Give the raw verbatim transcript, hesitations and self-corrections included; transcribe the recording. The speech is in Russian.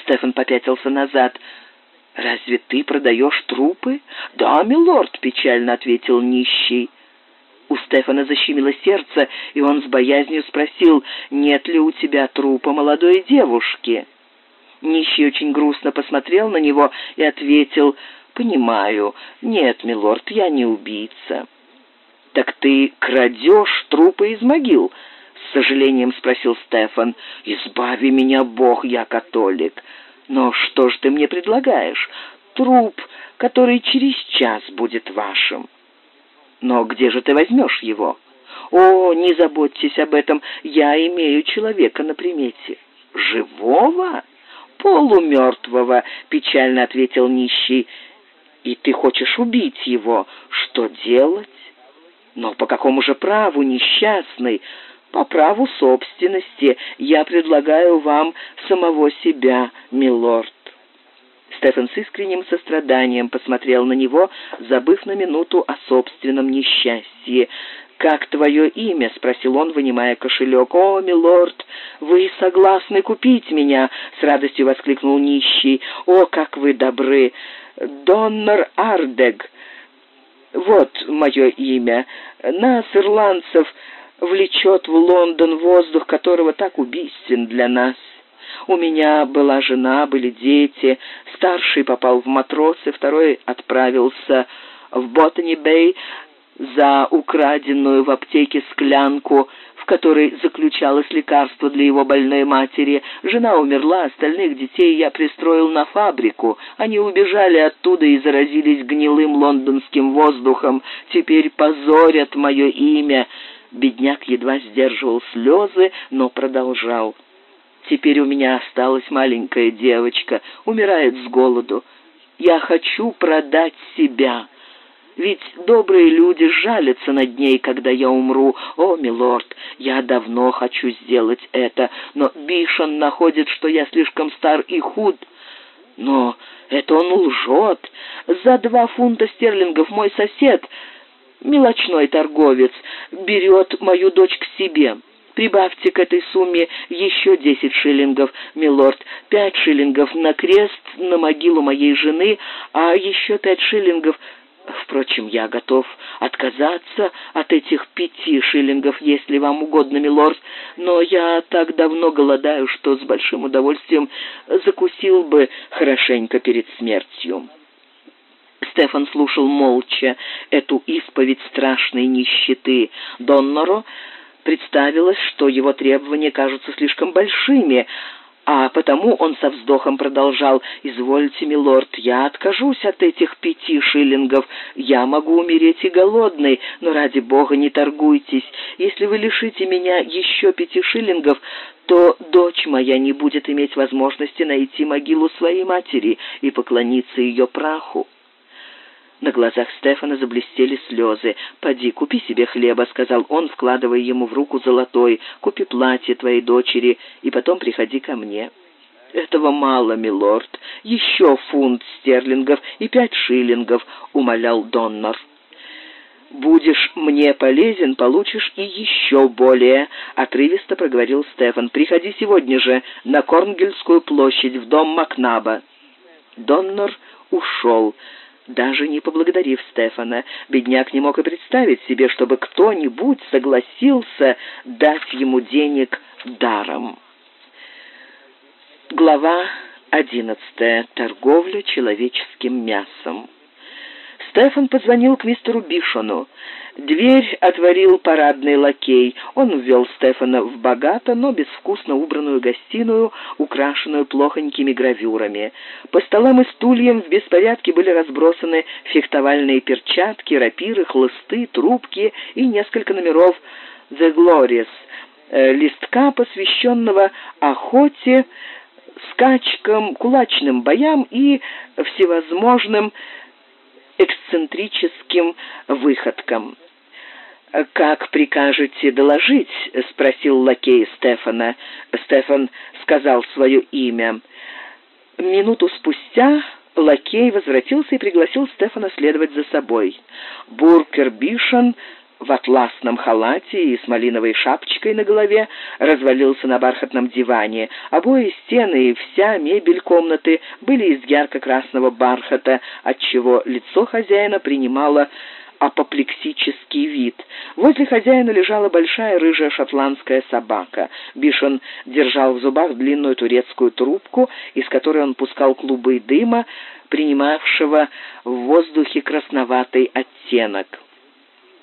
Стефан попятился назад. «Разве ты продаешь трупы?» «Да, милорд», — печально ответил нищий. У Стефана защемило сердце, и он с боязнью спросил: «Нет ли у тебя трупа молодой девушки?» Нищий очень грустно посмотрел на него и ответил: «Понимаю. Нет, милорд, я не убийца». «Так ты крадешь трупы из могил?» — с сожалением спросил Стефан. «Избави меня, Бог, я католик. Но что ж ты мне предлагаешь? Труп, который через час будет вашим». «Но где же ты возьмешь его?» «О, не заботьтесь об этом, я имею человека на примете». «Живого?» «Полумертвого», — печально ответил нищий. «И ты хочешь убить его? Что делать?» «Но по какому же праву, несчастный?» «По праву собственности. Я предлагаю вам самого себя, милорд». Стефан с искренним состраданием посмотрел на него, забыв на минуту о собственном несчастье. «Как твое имя?» — спросил он, вынимая кошелек. «О, милорд, вы согласны купить меня?» — с радостью воскликнул нищий. «О, как вы добры! Доннер Ардег. Вот мое имя. Нас, ирландцев, влечет в Лондон воздух, которого так убийствен для нас. У меня была жена, были дети. Старший попал в матросы, второй отправился в Ботани-Бэй за украденную в аптеке склянку, в которой заключалось лекарство для его больной матери. Жена умерла, остальных детей я пристроил на фабрику. Они убежали оттуда и заразились гнилым лондонским воздухом. Теперь позорят мое имя». Бедняк едва сдерживал слезы, но продолжал. «Теперь у меня осталась маленькая девочка, умирает с голоду. Я хочу продать себя. Ведь добрые люди жалятся над ней, когда я умру. О, милорд, я давно хочу сделать это, но Бишон находит, что я слишком стар и худ. Но это он лжет. За два фунта стерлингов мой сосед, мелочной торговец, берет мою дочь к себе. Прибавьте к этой сумме еще десять шиллингов, милорд, пять шиллингов на крест на могилу моей жены, а еще пять шиллингов. Впрочем, я готов отказаться от этих пяти шиллингов, если вам угодно, милорд, но я так давно голодаю, что с большим удовольствием закусил бы хорошенько перед смертью». Стефан слушал молча эту исповедь страшной нищеты. Доннеру представилось, что его требования кажутся слишком большими, а потому он со вздохом продолжал: «Извольте, милорд, я откажусь от этих пяти шиллингов. Я могу умереть и голодный, но ради бога не торгуйтесь. Если вы лишите меня еще пяти шиллингов, то дочь моя не будет иметь возможности найти могилу своей матери и поклониться ее праху». На глазах Стефана заблестели слезы. «Поди, купи себе хлеба», — сказал он, вкладывая ему в руку золотой. «Купи платье твоей дочери, и потом приходи ко мне». «Этого мало, милорд. Еще фунт стерлингов и пять шиллингов», — умолял Доннер. «Будешь мне полезен, получишь и еще более», — отрывисто проговорил Стефан. «Приходи сегодня же на Корнгельскую площадь, в дом Макнаба». Доннер ушел, даже не поблагодарив Стефана. Бедняк не мог и представить себе, чтобы кто-нибудь согласился дать ему денег даром. Глава одиннадцатая. Торговля человеческим мясом. Стефан позвонил к мистеру Бишону. Дверь отворил парадный лакей. Он ввел Стефана в богато, но безвкусно убранную гостиную, украшенную плохонькими гравюрами. По столам и стульям в беспорядке были разбросаны фехтовальные перчатки, рапиры, хлысты, трубки и несколько номеров «The Glorious», э, листка, посвященного охоте, скачкам, кулачным боям и всевозможным эксцентрическим выходкам. «Как прикажете доложить?» — спросил лакей Стефана. Стефан сказал свое имя. Минуту спустя лакей возвратился и пригласил Стефана следовать за собой. Буркер Бишон в атласном халате и с малиновой шапочкой на голове развалился на бархатном диване. Обои, стены и вся мебель комнаты были из ярко-красного бархата, отчего лицо хозяина принимало апоплексический вид. Возле хозяина лежала большая рыжая шотландская собака. Бишон держал в зубах длинную турецкую трубку, из которой он пускал клубы дыма, принимавшего в воздухе красноватый оттенок.